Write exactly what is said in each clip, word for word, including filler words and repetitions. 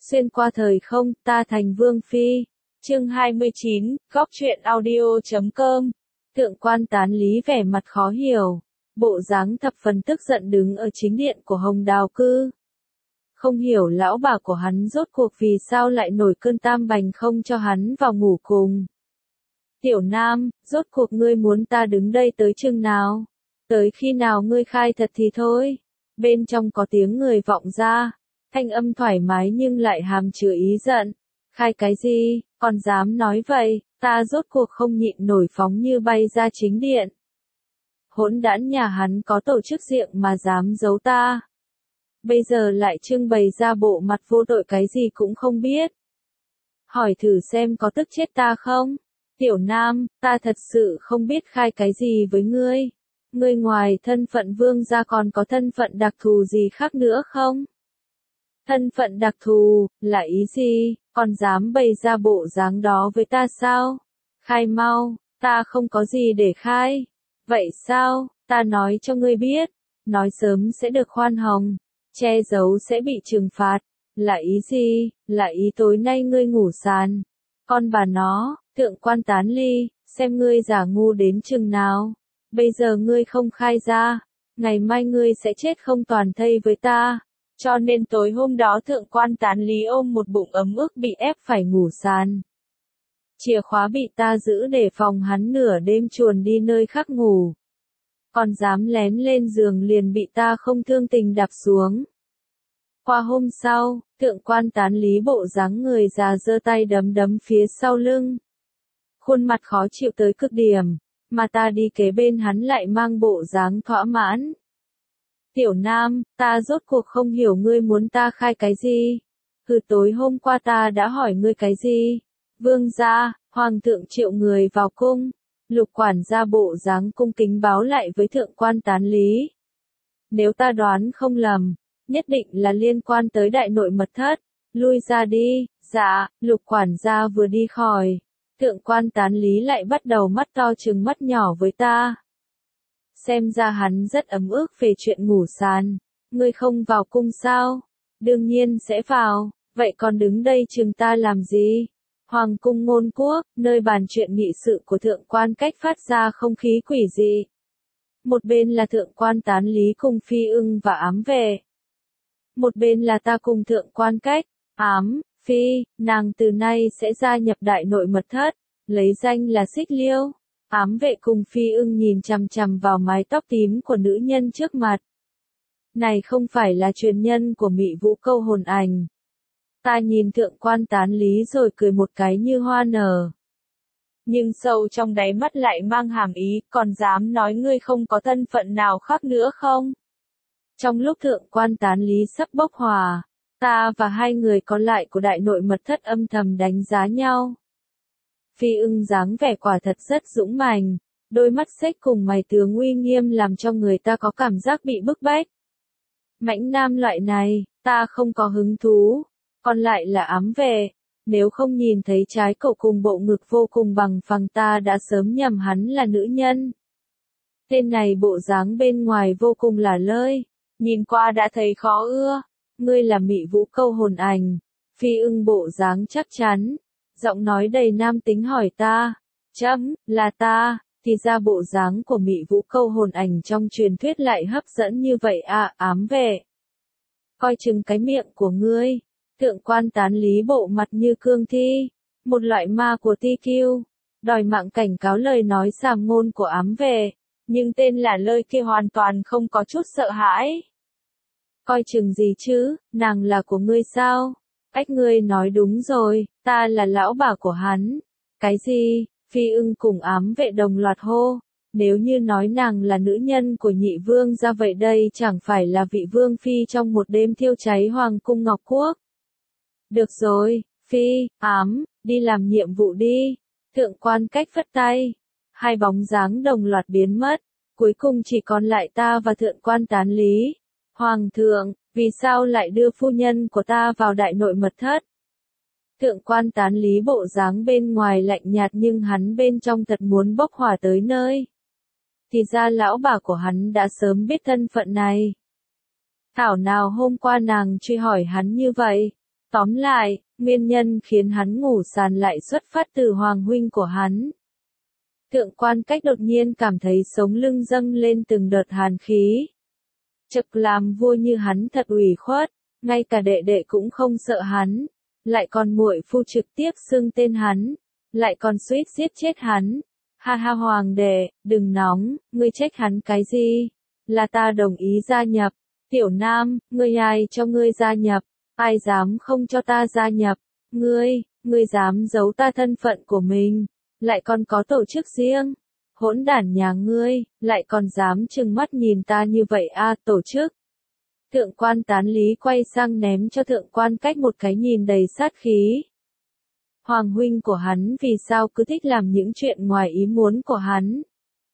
Xuyên qua thời không, ta thành vương phi. Chương hai mươi chín, góc truyện audio chấm com. Thượng quan Tán Lý vẻ mặt khó hiểu, bộ dáng thập phần tức giận đứng ở chính điện của Hồng Đào Cư. Không hiểu lão bà của hắn rốt cuộc vì sao lại nổi cơn tam bành không cho hắn vào ngủ cùng. Tiểu Nam, rốt cuộc ngươi muốn ta đứng đây tới chừng nào? Tới khi nào ngươi khai thật thì thôi. Bên trong có tiếng người vọng ra, thanh âm thoải mái nhưng lại hàm chứa ý giận. Khai cái gì, còn dám nói vậy, ta rốt cuộc không nhịn nổi phóng như bay ra chính điện. Hỗn đản nhà hắn có tổ chức riêng mà dám giấu ta. Bây giờ lại trưng bày ra bộ mặt vô tội cái gì cũng không biết. Hỏi thử xem có tức chết ta không? Tiểu Nam, ta thật sự không biết khai cái gì với ngươi. Ngươi ngoài thân phận vương gia còn có thân phận đặc thù gì khác nữa không? Thân phận đặc thù, là ý gì, còn dám bày ra bộ dáng đó với ta sao? Khai mau, ta không có gì để khai. Vậy sao, ta nói cho ngươi biết, nói sớm sẽ được khoan hồng, che giấu sẽ bị trừng phạt. Là ý gì, là ý tối nay ngươi ngủ sàn. Con bà nó, thượng quan Tán Ly, xem ngươi giả ngu đến chừng nào. Bây giờ ngươi không khai ra, ngày mai ngươi sẽ chết không toàn thây với ta. Cho nên tối hôm đó thượng quan Tán Lý ôm một bụng ấm ức bị ép phải ngủ sàn. Chìa khóa bị ta giữ để phòng hắn nửa đêm chuồn đi nơi khác ngủ. Còn dám lén lên giường liền bị ta không thương tình đạp xuống. Qua hôm sau, thượng quan Tán Lý bộ dáng người già giơ tay đấm đấm phía sau lưng. Khuôn mặt khó chịu tới cực điểm, mà ta đi kế bên hắn lại mang bộ dáng thỏa mãn. Tiểu Nam, ta rốt cuộc không hiểu ngươi muốn ta khai cái gì. Từ tối hôm qua ta đã hỏi ngươi cái gì. Vương gia, hoàng thượng triệu người vào cung. Lục quản gia bộ dáng cung kính báo lại với thượng quan Tán Lý. Nếu ta đoán không lầm, nhất định là liên quan tới đại nội mật thất. Lui ra đi. Dạ, lục quản gia vừa đi khỏi. Thượng quan Tán Lý lại bắt đầu mắt to trừng mắt nhỏ với ta. Xem ra hắn rất ấm ức về chuyện ngủ sàn. Ngươi không vào cung sao? Đương nhiên sẽ vào, vậy còn đứng đây chừng ta làm gì? Hoàng cung Ngôn Quốc, nơi bàn chuyện nghị sự của thượng quan Cách phát ra không khí quỷ dị. Một bên là thượng quan Tán Lý cùng Phi Ưng và Ám Vệ. Một bên là ta cùng thượng quan Cách, Ám, Phi, nàng từ nay sẽ gia nhập đại nội mật thất, lấy danh là Xích Liêu. Ám Vệ cùng Phi Ưng nhìn chằm chằm vào mái tóc tím của nữ nhân trước mặt. Này không phải là truyền nhân của Mị Vũ Câu hồn ảnh. Ta nhìn thượng quan Tán Lý rồi cười một cái như hoa nở. Nhưng sâu trong đáy mắt lại mang hàm ý, còn dám nói ngươi không có thân phận nào khác nữa không? Trong lúc thượng quan Tán Lý sắp bốc hỏa, ta và hai người còn lại của đại nội mật thất âm thầm đánh giá nhau. Phi Ưng dáng vẻ quả thật rất dũng mãnh, đôi mắt xếch cùng mày tướng uy nghiêm làm cho người ta có cảm giác bị bức bách. Mãnh nam loại này, ta không có hứng thú, còn lại là Ám Vệ, nếu không nhìn thấy trái cậu cùng bộ ngực vô cùng bằng phẳng ta đã sớm nhầm hắn là nữ nhân. Tên này bộ dáng bên ngoài vô cùng lả lơi, nhìn qua đã thấy khó ưa, ngươi là Mị Vũ Câu hồn ảnh. Phi Ưng bộ dáng chắc chắn, giọng nói đầy nam tính hỏi ta, chấm, là ta, thì ra bộ dáng của Mị Vũ Câu hồn ảnh trong truyền thuyết lại hấp dẫn như vậy à, Ám Vệ. Coi chừng cái miệng của ngươi. Thượng quan Tán Lý bộ mặt như cương thi, một loại ma của ti kiu, đòi mạng cảnh cáo lời nói sàm ngôn của Ám Vệ, nhưng tên là lời kia hoàn toàn không có chút sợ hãi. Coi chừng gì chứ, nàng là của ngươi sao? Cách ngươi nói đúng rồi, ta là lão bà của hắn. Cái gì? Phi Ưng cùng Ám Vệ đồng loạt hô. Nếu như nói nàng là nữ nhân của nhị vương ra vậy đây chẳng phải là vị vương phi trong một đêm thiêu cháy hoàng cung Ngọc Quốc. Được rồi, Phi, Ám, đi làm nhiệm vụ đi. Thượng quan Cách phất tay. Hai bóng dáng đồng loạt biến mất. Cuối cùng chỉ còn lại ta và thượng quan Tán Lý. Hoàng thượng, vì sao lại đưa phu nhân của ta vào đại nội mật thất? Thượng quan Tán Lý bộ dáng bên ngoài lạnh nhạt nhưng hắn bên trong thật muốn bốc hỏa tới nơi. Thì ra lão bà của hắn đã sớm biết thân phận này. Thảo nào hôm qua nàng truy hỏi hắn như vậy. Tóm lại, nguyên nhân khiến hắn ngủ sàn lại xuất phát từ hoàng huynh của hắn. Thượng Quan Cách đột nhiên cảm thấy sống lưng dâng lên từng đợt hàn khí. Trực làm vua như hắn thật ủy khuất, ngay cả đệ đệ cũng không sợ hắn, lại còn muội phu trực tiếp xưng tên hắn, lại còn suýt giết chết hắn. Ha ha hoàng đệ, đừng nóng, ngươi trách hắn cái gì? Là ta đồng ý gia nhập. Tiểu Nam, ngươi ai cho ngươi gia nhập? Ai dám không cho ta gia nhập? Ngươi, ngươi dám giấu ta thân phận của mình, lại còn có tổ chức riêng. Hỗn đản nhà ngươi, lại còn dám trừng mắt nhìn ta như vậy a à, tổ chức. Thượng Quan Tán Lý quay sang ném cho Thượng Quan Cách một cái nhìn đầy sát khí. Hoàng huynh của hắn vì sao cứ thích làm những chuyện ngoài ý muốn của hắn?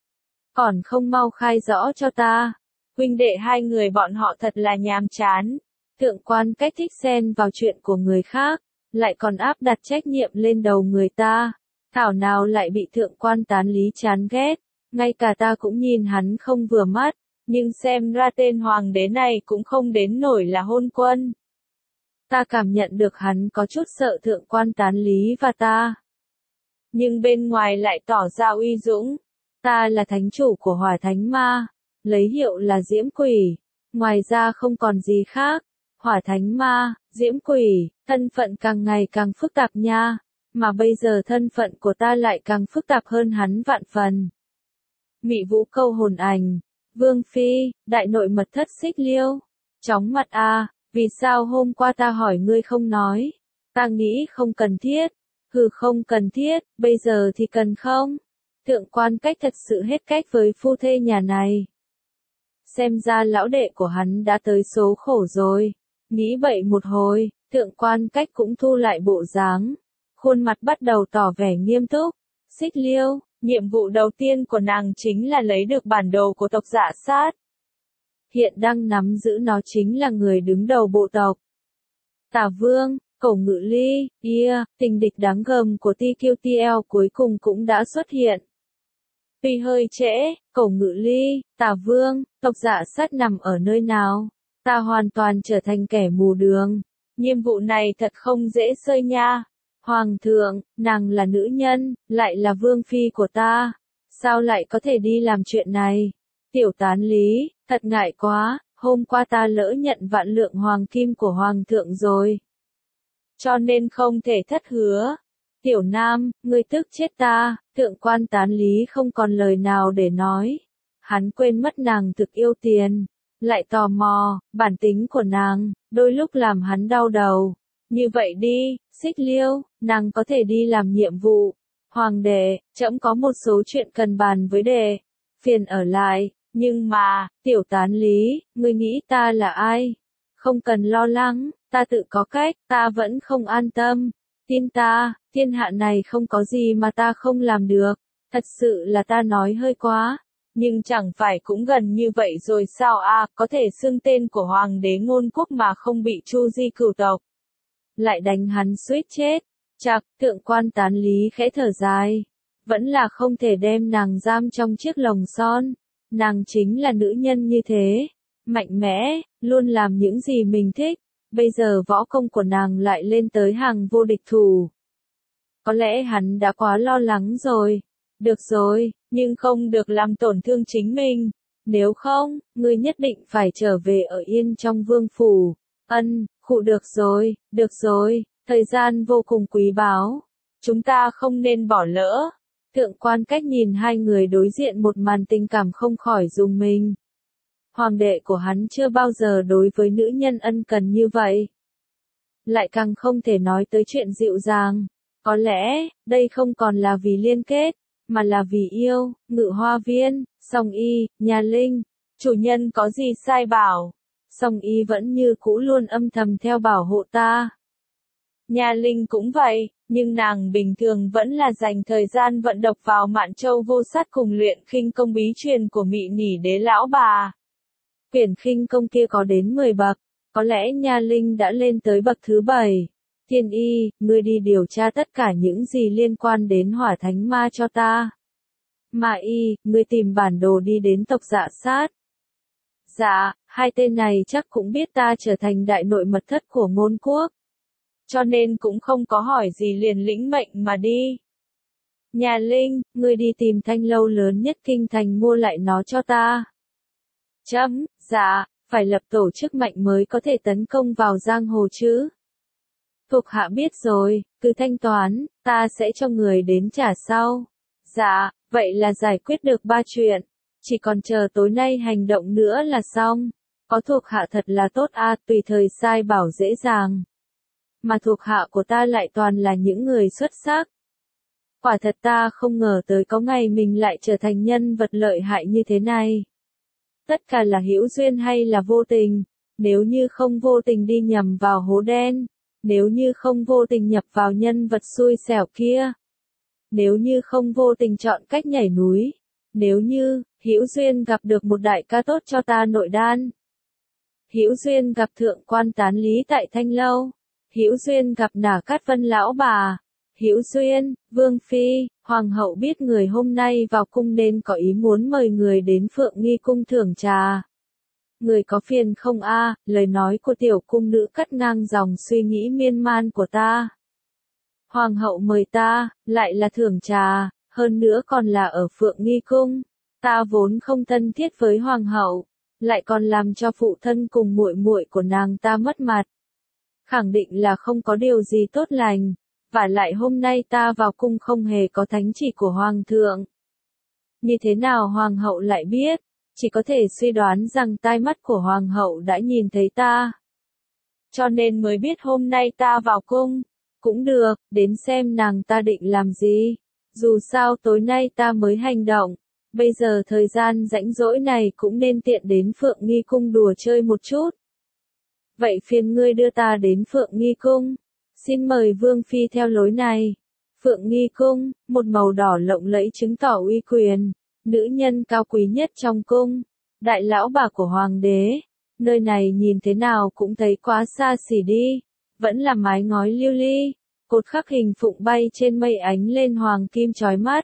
Còn không mau khai rõ cho ta. Huynh đệ hai người bọn họ thật là nhàm chán. Thượng Quan Cách thích xen vào chuyện của người khác, lại còn áp đặt trách nhiệm lên đầu người ta. Thảo nào lại bị Thượng Quan Tán Lý chán ghét, ngay cả ta cũng nhìn hắn không vừa mắt, nhưng xem ra tên hoàng đế này cũng không đến nổi là hôn quân. Ta cảm nhận được hắn có chút sợ Thượng Quan Tán Lý và ta. Nhưng bên ngoài lại tỏ ra uy dũng. Ta là thánh chủ của Hỏa Thánh Ma, lấy hiệu là Diễm Quỷ, ngoài ra không còn gì khác. Hỏa Thánh Ma, Diễm Quỷ, thân phận càng ngày càng phức tạp nha, mà bây giờ thân phận của ta lại càng phức tạp hơn hắn vạn phần. Mị Vũ Câu hồn ảnh, Vương Phi, đại nội mật thất Xích Liêu, chóng mặt a, à, vì sao hôm qua ta hỏi ngươi không nói? Ta nghĩ không cần thiết. Hừ không cần thiết, bây giờ thì cần không? Thượng Quan Cách thật sự hết cách với phu thê nhà này. Xem ra lão đệ của hắn đã tới số khổ rồi. Nghĩ vậy một hồi, Thượng Quan Cách cũng thu lại bộ dáng, khuôn mặt bắt đầu tỏ vẻ nghiêm túc. Xích Liêu, nhiệm vụ đầu tiên của nàng chính là lấy được bản đồ của tộc Dạ Sát. Hiện đang nắm giữ nó chính là người đứng đầu bộ tộc. Tả Vương, Cổ Ngự Ly, yeah, tình địch đáng gờm của tê quy tê lờ cuối cùng cũng đã xuất hiện. Tuy hơi trễ, Cổ Ngự Ly, Tả Vương, tộc Dạ Sát nằm ở nơi nào? Ta hoàn toàn trở thành kẻ mù đường. Nhiệm vụ này thật không dễ xơi nha. Hoàng thượng, nàng là nữ nhân, lại là vương phi của ta. Sao lại có thể đi làm chuyện này? Tiểu Tán Lý, thật ngại quá, hôm qua ta lỡ nhận vạn lượng hoàng kim của hoàng thượng rồi. Cho nên không thể thất hứa. Tiểu Nam, ngươi tức chết ta. Thượng Quan Tán Lý không còn lời nào để nói. Hắn quên mất nàng thực yêu tiền. Lại tò mò, bản tính của nàng, đôi lúc làm hắn đau đầu. Như vậy đi, Xích Liêu, nàng có thể đi làm nhiệm vụ. Hoàng đệ, trẫm có một số chuyện cần bàn với đệ. Phiền ở lại, nhưng mà, Tiểu Tán Lý, ngươi nghĩ ta là ai? Không cần lo lắng, ta tự có cách, ta vẫn không an tâm. Tin ta, thiên hạ này không có gì mà ta không làm được. Thật sự là ta nói hơi quá. Nhưng chẳng phải cũng gần như vậy rồi sao a, à, có thể xưng tên của hoàng đế ngôn quốc mà không bị chu di cửu tộc. Lại đánh hắn suýt chết. Chạc, Thượng Quan Tán Lý khẽ thở dài. Vẫn là không thể đem nàng giam trong chiếc lồng son. Nàng chính là nữ nhân như thế. Mạnh mẽ, luôn làm những gì mình thích. Bây giờ võ công của nàng lại lên tới hàng vô địch thủ. Có lẽ hắn đã quá lo lắng rồi. Được rồi, nhưng không được làm tổn thương chính mình. Nếu không, ngươi nhất định phải trở về ở yên trong vương phủ. Ân, khụ được rồi, được rồi, thời gian vô cùng quý báu. Chúng ta không nên bỏ lỡ. Thượng Quan Cách nhìn hai người đối diện một màn tình cảm không khỏi rùng mình. Hoàng đệ của hắn chưa bao giờ đối với nữ nhân ân cần như vậy. Lại càng không thể nói tới chuyện dịu dàng. Có lẽ, đây không còn là vì liên kết, mà là vì yêu. Ngự Hoa Viên, Song Y, Nhà Linh, chủ nhân có gì sai bảo. Song Y vẫn như cũ luôn âm thầm theo bảo hộ ta. Nhà Linh cũng vậy, nhưng nàng bình thường vẫn là dành thời gian vận độc vào Mạn Châu Vô Sát cùng luyện khinh công bí truyền của Mị Nỉ Đế lão bà. Quyển khinh công kia có đến mười bậc, có lẽ Nha Linh đã lên tới bậc thứ bảy. Thiên Y, ngươi đi điều tra tất cả những gì liên quan đến Hỏa Thánh Ma cho ta. Ma Y, ngươi tìm bản đồ đi đến tộc Dạ Sát. Dạ, hai tên này chắc cũng biết ta trở thành đại nội mật thất của ngôn quốc. cho nên cũng không có hỏi gì liền lĩnh mệnh mà đi. Nhà Linh, ngươi đi tìm thanh lâu lớn nhất kinh thành mua lại nó cho ta. Chấm, dạ, phải lập tổ chức mạnh mới có thể tấn công vào giang hồ chứ. Thuộc hạ biết rồi, cứ thanh toán, ta sẽ cho người đến trả sau. Dạ, vậy là giải quyết được ba chuyện. Chỉ còn chờ tối nay hành động nữa là xong. Có thuộc hạ thật là tốt a, tùy thời sai bảo dễ dàng. Mà thuộc hạ của ta lại toàn là những người xuất sắc. Quả thật ta không ngờ tới có ngày mình lại trở thành nhân vật lợi hại như thế này. Tất cả là hữu duyên hay là vô tình, nếu như không vô tình đi nhầm vào hố đen, nếu như không vô tình nhập vào nhân vật xui xẻo kia, nếu như không vô tình chọn cách nhảy núi, nếu như, hữu duyên gặp được một đại ca tốt cho ta nội đan. Hữu duyên gặp thượng quan tán lý tại Thanh Lâu, hữu duyên gặp Nả Cát Vân lão bà, hữu duyên, Vương Phi, Hoàng hậu biết người hôm nay vào cung nên có ý muốn mời người đến Phượng Nghi cung thưởng trà. Người có phiền không a? Lời nói của tiểu cung nữ cắt ngang dòng suy nghĩ miên man của ta. Hoàng hậu mời ta, lại là thưởng trà, hơn nữa còn là ở Phượng Nghi cung. Ta vốn không thân thiết với hoàng hậu, lại còn làm cho phụ thân cùng muội muội của nàng ta mất mặt. Khẳng định là không có điều gì tốt lành, và lại hôm nay ta vào cung không hề có thánh chỉ của hoàng thượng. Như thế nào hoàng hậu lại biết? Chỉ có thể suy đoán rằng tai mắt của hoàng hậu đã nhìn thấy ta. Cho nên mới biết hôm nay ta vào cung. Cũng được, đến xem nàng ta định làm gì. Dù sao tối nay ta mới hành động. Bây giờ thời gian rảnh rỗi này cũng nên tiện đến Phượng Nghi cung đùa chơi một chút. Vậy phiền ngươi đưa ta đến Phượng Nghi cung. Xin mời Vương Phi theo lối này. Phượng Nghi cung, một màu đỏ lộng lẫy chứng tỏ uy quyền. Nữ nhân cao quý nhất trong cung, đại lão bà của hoàng đế, nơi này nhìn thế nào cũng thấy quá xa xỉ đi, vẫn là mái ngói lưu ly, cột khắc hình phụng bay trên mây ánh lên hoàng kim chói mắt.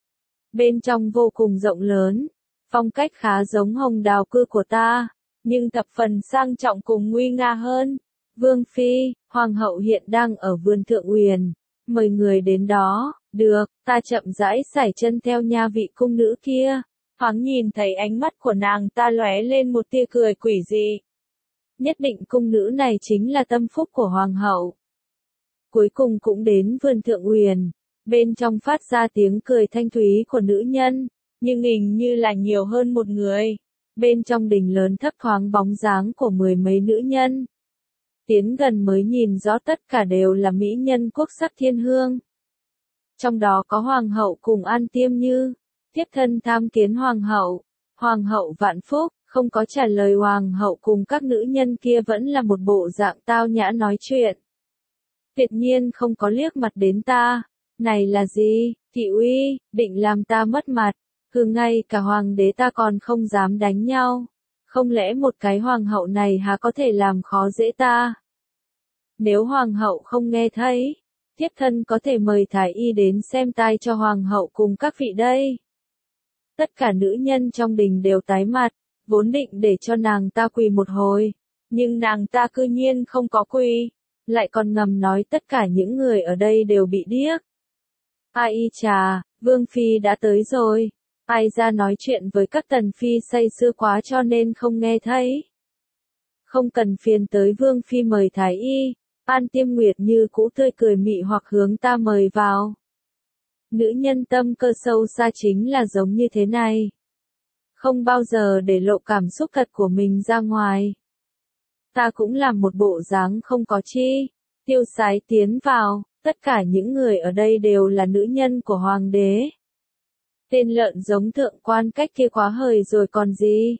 Bên trong vô cùng rộng lớn, phong cách khá giống hồng đào cư của ta, nhưng thập phần sang trọng cùng nguy nga hơn. Vương Phi, Hoàng hậu hiện đang ở vườn Thượng Uyển, mời người đến đó. Được, ta chậm rãi sải chân theo nha vị cung nữ kia, thoáng nhìn thấy ánh mắt của nàng ta lóe lên một tia cười quỷ dị. Nhất định cung nữ này chính là tâm phúc của hoàng hậu. Cuối cùng cũng đến vườn Thượng Uyển, bên trong phát ra tiếng cười thanh thúy của nữ nhân, nhưng hình như là nhiều hơn một người. Bên trong đình lớn thấp thoáng bóng dáng của mười mấy nữ nhân. Tiến gần mới nhìn rõ tất cả đều là mỹ nhân quốc sắc thiên hương. Trong đó có hoàng hậu cùng An Tiêm Như, tiếp thân tham kiến hoàng hậu, hoàng hậu vạn phúc, không có trả lời hoàng hậu cùng các nữ nhân kia vẫn là một bộ dạng tao nhã nói chuyện. Tuyệt nhiên không có liếc mặt đến ta, này là gì, thị uy, định làm ta mất mặt, hừ ngay cả hoàng đế ta còn không dám đánh nhau, không lẽ một cái hoàng hậu này há có thể làm khó dễ ta? Nếu hoàng hậu không nghe thấy, tiếp thân có thể mời thái y đến xem tai cho hoàng hậu cùng các vị đây. Tất cả nữ nhân trong đình đều tái mặt, vốn định để cho nàng ta quỳ một hồi, nhưng nàng ta cư nhiên không có quỳ, lại còn ngầm nói tất cả những người ở đây đều bị điếc. Ai chà, Vương Phi đã tới rồi, ai ra nói chuyện với các tần phi say sưa quá cho nên không nghe thấy. Không cần phiền tới Vương Phi mời thái y. An Tiêm Nguyệt như cũ tươi cười mị hoặc hướng ta mời vào. Nữ nhân tâm cơ sâu xa chính là giống như thế này. Không bao giờ để lộ cảm xúc thật của mình ra ngoài. Ta cũng làm một bộ dáng không có chi. Tiêu sái tiến vào, tất cả những người ở đây đều là nữ nhân của hoàng đế. Tên lợn giống thượng quan cách kia quá hời rồi còn gì.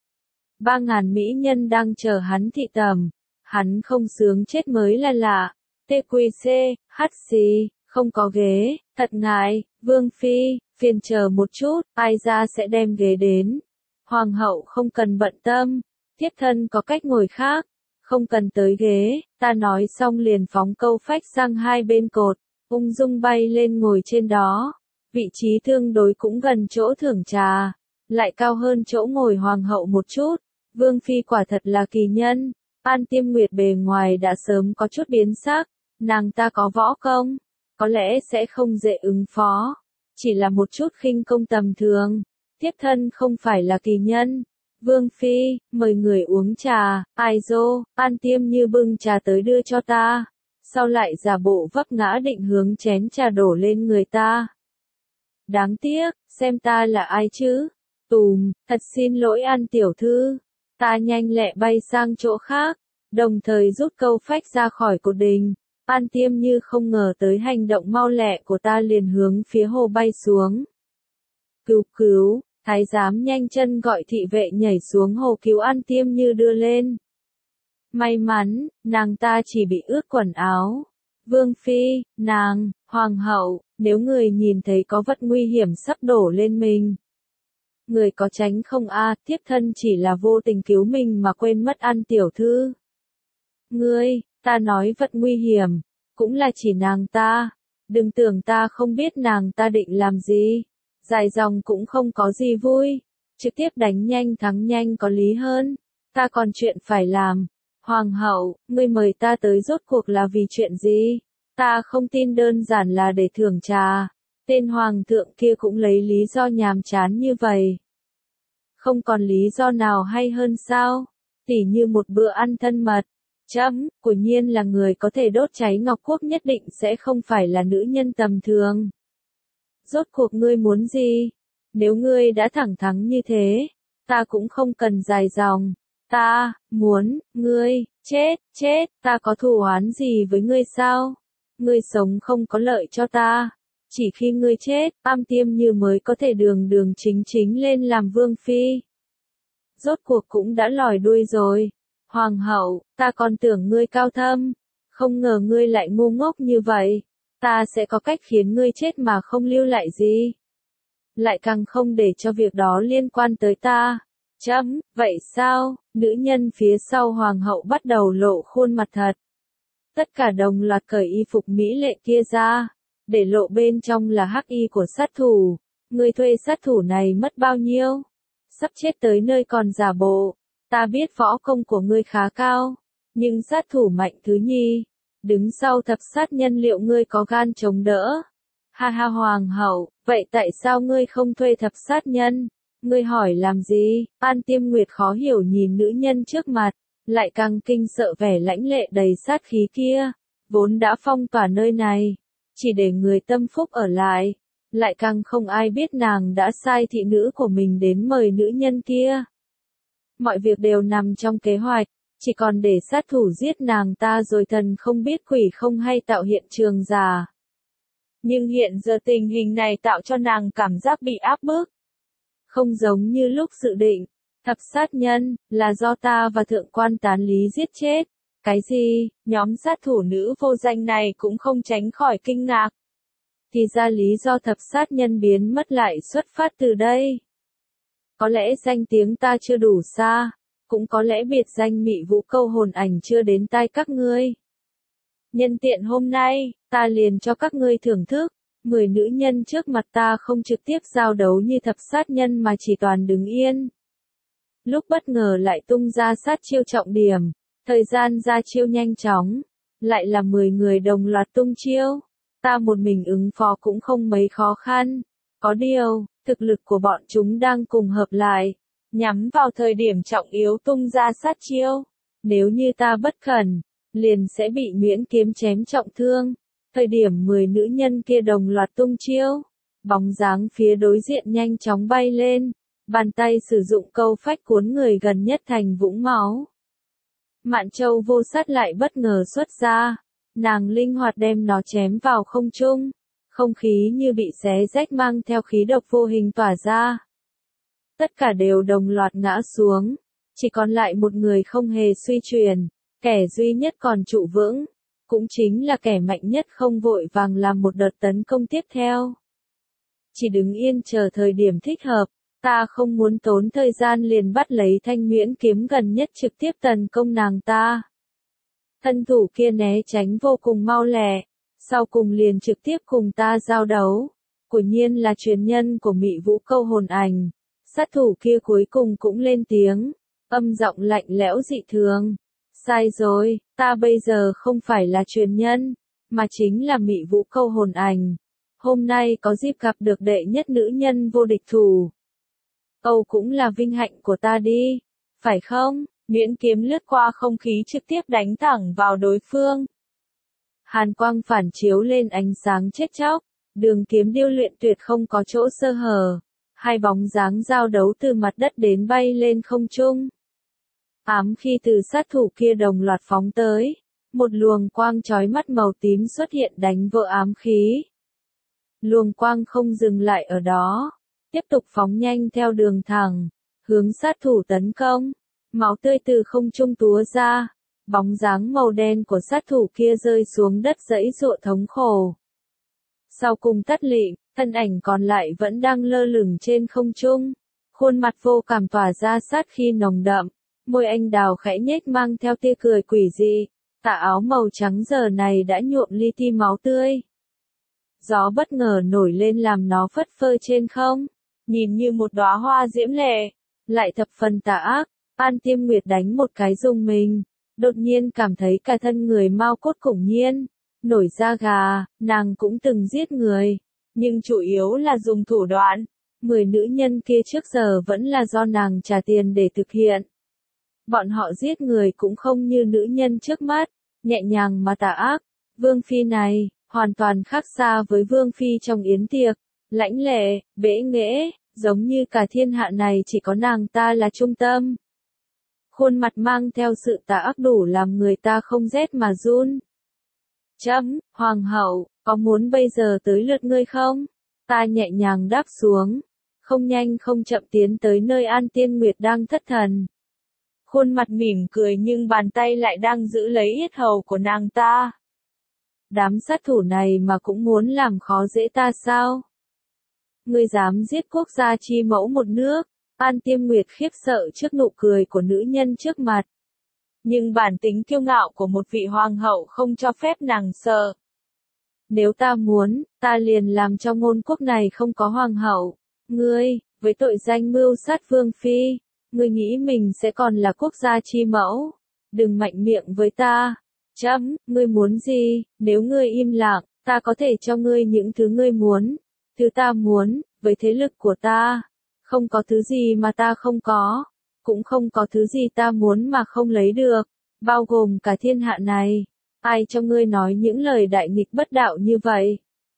Ba ngàn mỹ nhân đang chờ hắn thị tẩm. Hắn không sướng chết mới là lạ. tê quy xê, hát xì, không có ghế, thật ngại, Vương Phi, phiền chờ một chút, ai ra sẽ đem ghế đến. Hoàng hậu không cần bận tâm, tiếp thân có cách ngồi khác, không cần tới ghế, ta nói xong liền phóng câu phách sang hai bên cột, ung dung bay lên ngồi trên đó. Vị trí tương đối cũng gần chỗ thưởng trà, lại cao hơn chỗ ngồi hoàng hậu một chút. Vương Phi quả thật là kỳ nhân. An Tiêm Nguyệt bề ngoài đã sớm có chút biến sắc, nàng ta có võ công, có lẽ sẽ không dễ ứng phó. Chỉ là một chút khinh công tầm thường. Tiếp thân không phải là kỳ nhân. Vương Phi, mời người uống trà, ai dô, An Tiêm Như bưng trà tới đưa cho ta. Sau lại giả bộ vấp ngã định hướng chén trà đổ lên người ta. Đáng tiếc, xem ta là ai chứ? Tùm, thật xin lỗi An tiểu thư. Ta nhanh lẹ bay sang chỗ khác, đồng thời rút câu phách ra khỏi cột đình. An Tiêm Như không ngờ tới hành động mau lẹ của ta, liền hướng phía hồ bay xuống. Cứu cứu, thái giám nhanh chân gọi thị vệ nhảy xuống hồ cứu An Tiêm Như đưa lên. May mắn, nàng ta chỉ bị ướt quần áo. Vương Phi, nàng, Hoàng hậu, nếu người nhìn thấy có vật nguy hiểm sắp đổ lên mình, người có tránh không a? À, thiếp thân chỉ là vô tình cứu mình mà quên mất An tiểu thư. Ngươi, ta nói vật nguy hiểm, cũng là chỉ nàng ta. Đừng tưởng ta không biết nàng ta định làm gì. Dài dòng cũng không có gì vui. Trực tiếp đánh nhanh thắng nhanh có lý hơn. Ta còn chuyện phải làm. Hoàng hậu, ngươi mời ta tới rốt cuộc là vì chuyện gì? Ta không tin đơn giản là để thưởng trà. Tên hoàng thượng kia cũng lấy lý do nhàm chán như vậy. Không còn lý do nào hay hơn sao? Tỉ như một bữa ăn thân mật. Chấm, của nhiên là người có thể đốt cháy Ngọc Quốc nhất định sẽ không phải là nữ nhân tầm thường. Rốt cuộc ngươi muốn gì? Nếu ngươi đã thẳng thắn như thế, ta cũng không cần dài dòng. Ta, muốn, ngươi, chết, chết, ta có thù oán gì với ngươi sao? Ngươi sống không có lợi cho ta. Chỉ khi ngươi chết, Am Tiêm Như mới có thể đường đường chính chính lên làm vương phi. Rốt cuộc cũng đã lòi đuôi rồi. Hoàng hậu, ta còn tưởng ngươi cao thâm. Không ngờ ngươi lại ngu ngốc như vậy. Ta sẽ có cách khiến ngươi chết mà không lưu lại gì. Lại càng không để cho việc đó liên quan tới ta. Chấm, vậy sao? Nữ nhân phía sau hoàng hậu bắt đầu lộ khuôn mặt thật. Tất cả đồng loạt cởi y phục mỹ lệ kia ra, để lộ bên trong là hắc y của sát thủ. Ngươi thuê sát thủ này mất bao nhiêu? Sắp chết tới nơi còn giả bộ. Ta biết võ công của ngươi khá cao, nhưng sát thủ mạnh thứ nhì, đứng sau thập sát nhân liệu ngươi có gan chống đỡ? Ha ha hoàng hậu, vậy tại sao ngươi không thuê thập sát nhân? Ngươi hỏi làm gì? An Tiêm Nguyệt khó hiểu nhìn nữ nhân trước mặt, lại càng kinh sợ vẻ lãnh lệ đầy sát khí kia, vốn đã phong tỏa nơi này, chỉ để người tâm phúc ở lại, lại càng không ai biết nàng đã sai thị nữ của mình đến mời nữ nhân kia. Mọi việc đều nằm trong kế hoạch, chỉ còn để sát thủ giết nàng ta rồi thần không biết quỷ không hay tạo hiện trường giả. Nhưng hiện giờ tình hình này tạo cho nàng cảm giác bị áp bức. Không giống như lúc dự định, thập sát nhân, là do ta và thượng quan tán lý giết chết. Cái gì, nhóm sát thủ nữ vô danh này cũng không tránh khỏi kinh ngạc. Thì ra lý do thập sát nhân biến mất lại xuất phát từ đây. Có lẽ danh tiếng ta chưa đủ xa, cũng có lẽ biệt danh Mị Vũ Câu hồn ảnh chưa đến tai các ngươi. Nhân tiện hôm nay, ta liền cho các ngươi thưởng thức, mười nữ nhân trước mặt ta không trực tiếp giao đấu như thập sát nhân mà chỉ toàn đứng yên. Lúc bất ngờ lại tung ra sát chiêu trọng điểm, thời gian ra chiêu nhanh chóng, lại là mười người đồng loạt tung chiêu. Ta một mình ứng phó cũng không mấy khó khăn. Có điều, thực lực của bọn chúng đang cùng hợp lại, nhắm vào thời điểm trọng yếu tung ra sát chiêu. Nếu như ta bất cẩn, liền sẽ bị Nguyễn Kiếm chém trọng thương. Thời điểm mười nữ nhân kia đồng loạt tung chiêu, bóng dáng phía đối diện nhanh chóng bay lên, bàn tay sử dụng câu phách cuốn người gần nhất thành vũng máu. Mạn Châu vô sát lại bất ngờ xuất ra, nàng linh hoạt đem nó chém vào không trung, không khí như bị xé rách mang theo khí độc vô hình tỏa ra. Tất cả đều đồng loạt ngã xuống, chỉ còn lại một người không hề suy chuyển, kẻ duy nhất còn trụ vững, cũng chính là kẻ mạnh nhất không vội vàng làm một đợt tấn công tiếp theo. Chỉ đứng yên chờ thời điểm thích hợp, ta không muốn tốn thời gian liền bắt lấy thanh Nguyễn Kiếm gần nhất trực tiếp tấn công nàng ta. Thân thủ kia né tránh vô cùng mau lẹ, sau cùng liền trực tiếp cùng ta giao đấu. Quả nhiên là truyền nhân của Mị Vũ Câu hồn ảnh. Sát thủ kia cuối cùng cũng lên tiếng, âm giọng lạnh lẽo dị thường. Sai rồi, ta bây giờ không phải là truyền nhân, mà chính là Mị Vũ Câu hồn ảnh. Hôm nay có dịp gặp được đệ nhất nữ nhân vô địch thủ. Câu cũng là vinh hạnh của ta đi, phải không? Miễn kiếm lướt qua không khí trực tiếp đánh thẳng vào đối phương. Hàn quang phản chiếu lên ánh sáng chết chóc, đường kiếm điêu luyện tuyệt không có chỗ sơ hở. Hai bóng dáng giao đấu từ mặt đất đến bay lên không trung. Ám khi từ sát thủ kia đồng loạt phóng tới, một luồng quang chói mắt màu tím xuất hiện đánh vỡ ám khí. Luồng quang không dừng lại ở đó, tiếp tục phóng nhanh theo đường thẳng, hướng sát thủ tấn công. Máu tươi từ không trung túa ra, bóng dáng màu đen của sát thủ kia rơi xuống đất giãy giụa thống khổ. Sau cùng tắt lịm, thân ảnh còn lại vẫn đang lơ lửng trên không trung, khuôn mặt vô cảm tỏa ra sát khí nồng đậm, môi anh đào khẽ nhếch mang theo tia cười quỷ dị, tà áo màu trắng giờ này đã nhuộm li ti máu tươi. Gió bất ngờ nổi lên làm nó phất phơ trên không, nhìn như một đóa hoa diễm lệ, lại thập phần tà ác. An Tiêm Nguyệt đánh một cái rùng mình, đột nhiên cảm thấy cả thân người mau cốt khủng nhiên, nổi da gà. Nàng cũng từng giết người, nhưng chủ yếu là dùng thủ đoạn. Mười nữ nhân kia trước giờ vẫn là do nàng trả tiền để thực hiện. Bọn họ giết người cũng không như nữ nhân trước mắt, nhẹ nhàng mà tà ác. Vương Phi này, hoàn toàn khác xa với Vương Phi trong yến tiệc, lãnh lệ, bẽ nghễ, giống như cả thiên hạ này chỉ có nàng ta là trung tâm. Khuôn mặt mang theo sự tà ác đủ làm người ta không rét mà run. Chấm, Hoàng hậu, có muốn bây giờ tới lượt ngươi không? Ta nhẹ nhàng đáp xuống, không nhanh không chậm tiến tới nơi An Tiên Nguyệt đang thất thần. Khuôn mặt mỉm cười nhưng bàn tay lại đang giữ lấy yết hầu của nàng ta. Đám sát thủ này mà cũng muốn làm khó dễ ta sao? Ngươi dám giết quốc gia chi mẫu một nước? An Tiêm Nguyệt khiếp sợ trước nụ cười của nữ nhân trước mặt. Nhưng bản tính kiêu ngạo của một vị hoàng hậu không cho phép nàng sợ. Nếu ta muốn, ta liền làm cho ngôn quốc này không có hoàng hậu. Ngươi, với tội danh mưu sát Vương Phi, ngươi nghĩ mình sẽ còn là quốc gia chi mẫu? Đừng mạnh miệng với ta. Chấm, ngươi muốn gì? Nếu ngươi im lặng, ta có thể cho ngươi những thứ ngươi muốn. Thứ ta muốn, với thế lực của ta. Không có thứ gì mà ta không có, cũng không có thứ gì ta muốn mà không lấy được, bao gồm cả thiên hạ này. Ai cho ngươi nói những lời đại nghịch bất đạo như vậy?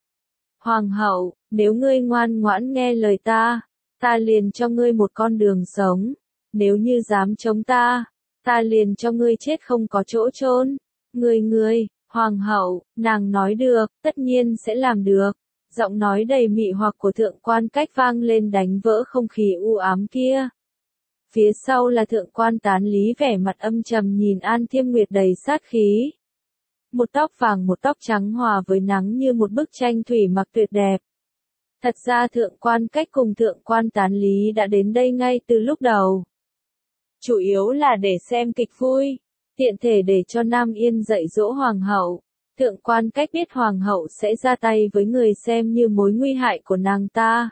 Hoàng hậu, nếu ngươi ngoan ngoãn nghe lời ta, ta liền cho ngươi một con đường sống. Nếu như dám chống ta, ta liền cho ngươi chết không có chỗ chôn. Ngươi ngươi, hoàng hậu, nàng nói được, tất nhiên sẽ làm được. Giọng nói đầy mị hoặc của thượng quan cách vang lên đánh vỡ không khí u ám kia. Phía sau là thượng quan tán lý vẻ mặt âm trầm nhìn An Thiêm Nguyệt đầy sát khí. Một tóc vàng một tóc trắng hòa với nắng như một bức tranh thủy mặc tuyệt đẹp. Thật ra thượng quan cách cùng thượng quan tán lý đã đến đây ngay từ lúc đầu. Chủ yếu là để xem kịch vui, tiện thể để cho Nam Yên dạy dỗ hoàng hậu. Thượng quan cách biết hoàng hậu sẽ ra tay với người xem như mối nguy hại của nàng ta.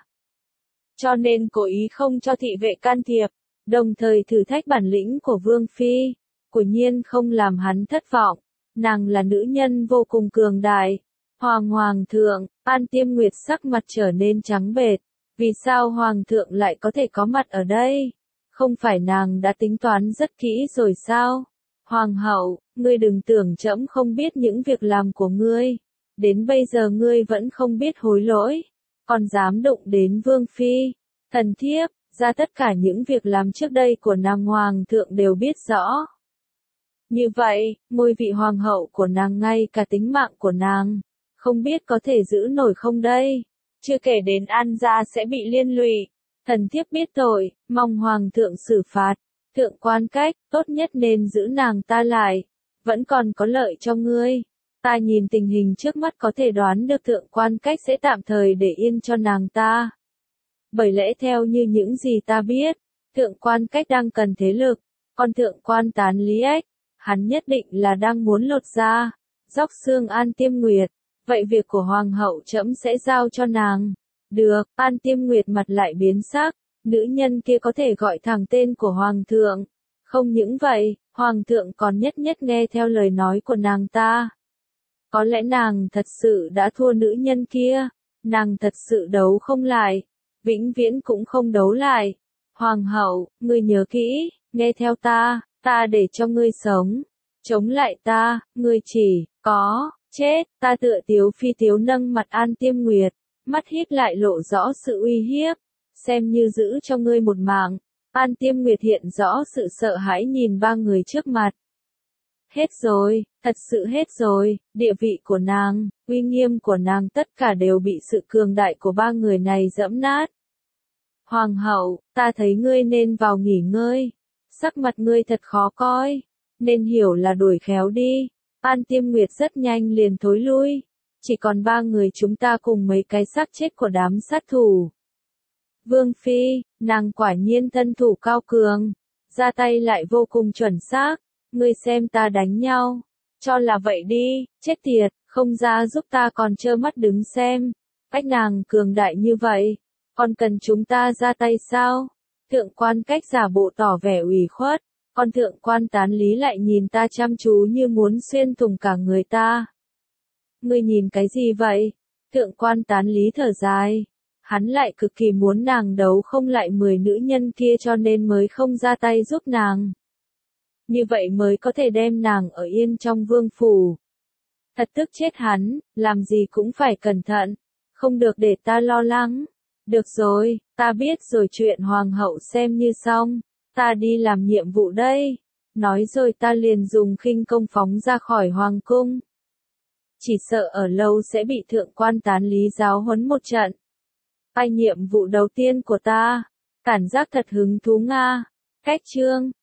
Cho nên cố ý không cho thị vệ can thiệp, đồng thời thử thách bản lĩnh của Vương Phi, quả nhiên không làm hắn thất vọng. Nàng là nữ nhân vô cùng cường đại. Hoàng Hoàng thượng, An Tiêm Nguyệt sắc mặt trở nên trắng bệch. Vì sao Hoàng thượng lại có thể có mặt ở đây? Không phải nàng đã tính toán rất kỹ rồi sao? Hoàng hậu, ngươi đừng tưởng trẫm không biết những việc làm của ngươi. Đến bây giờ ngươi vẫn không biết hối lỗi. Còn dám đụng đến Vương Phi. Thần thiếp, ra tất cả những việc làm trước đây của nàng Hoàng thượng đều biết rõ. Như vậy, ngôi vị hoàng hậu của nàng ngay cả tính mạng của nàng, không biết có thể giữ nổi không đây? Chưa kể đến An gia sẽ bị liên lụy. Thần thiếp biết tội, mong hoàng thượng xử phạt. Thượng quan cách, tốt nhất nên giữ nàng ta lại. Vẫn còn có lợi cho ngươi. Ta nhìn tình hình trước mắt có thể đoán được thượng quan cách sẽ tạm thời để yên cho nàng ta. Bởi lẽ theo như những gì ta biết, thượng quan cách đang cần thế lực. Còn thượng quan tán lý ếch, hắn nhất định là đang muốn lột da, dóc xương An Tiêm Nguyệt. Vậy việc của hoàng hậu trẫm sẽ giao cho nàng. Được, An Tiêm Nguyệt mặt lại biến sắc. Nữ nhân kia có thể gọi thẳng tên của hoàng thượng. Không những vậy, hoàng thượng còn nhất nhất nghe theo lời nói của nàng ta. Có lẽ nàng thật sự đã thua nữ nhân kia, nàng thật sự đấu không lại, vĩnh viễn cũng không đấu lại. Hoàng hậu, ngươi nhớ kỹ, nghe theo ta, ta để cho ngươi sống. Chống lại ta, ngươi chỉ có chết. Ta tựa Tiếu Phi Tiếu nâng mặt An Tiêm Nguyệt, mắt híp lại lộ rõ sự uy hiếp, xem như giữ cho ngươi một mạng. An Tiêm Nguyệt hiện rõ sự sợ hãi nhìn ba người trước mặt. Hết rồi, thật sự hết rồi, địa vị của nàng, uy nghiêm của nàng tất cả đều bị sự cường đại của ba người này dẫm nát. Hoàng hậu, ta thấy ngươi nên vào nghỉ ngơi, sắc mặt ngươi thật khó coi, nên hiểu là đuổi khéo đi. An Tiêm Nguyệt rất nhanh liền thối lui, chỉ còn ba người chúng ta cùng mấy cái xác chết của đám sát thủ. Vương Phi, nàng quả nhiên thân thủ cao cường, ra tay lại vô cùng chuẩn xác, ngươi xem ta đánh nhau, cho là vậy đi, chết tiệt, không ra giúp ta còn trơ mắt đứng xem, cách nàng cường đại như vậy, còn cần chúng ta ra tay sao? Thượng quan cách giả bộ tỏ vẻ ủy khuất, còn thượng quan tán lý lại nhìn ta chăm chú như muốn xuyên thủng cả người ta. Ngươi nhìn cái gì vậy? Thượng quan tán lý thở dài. Hắn lại cực kỳ muốn nàng đấu không lại mười nữ nhân kia cho nên mới không ra tay giúp nàng. Như vậy mới có thể đem nàng ở yên trong vương phủ. Thật tức chết hắn, làm gì cũng phải cẩn thận, không được để ta lo lắng. Được rồi, ta biết rồi, chuyện hoàng hậu xem như xong, ta đi làm nhiệm vụ đây. Nói rồi ta liền dùng khinh công phóng ra khỏi hoàng cung. Chỉ sợ ở lâu sẽ bị thượng quan tán lý giáo huấn một trận. Ai nhiệm vụ đầu tiên của ta, cảm giác thật hứng thú nga. Cách chương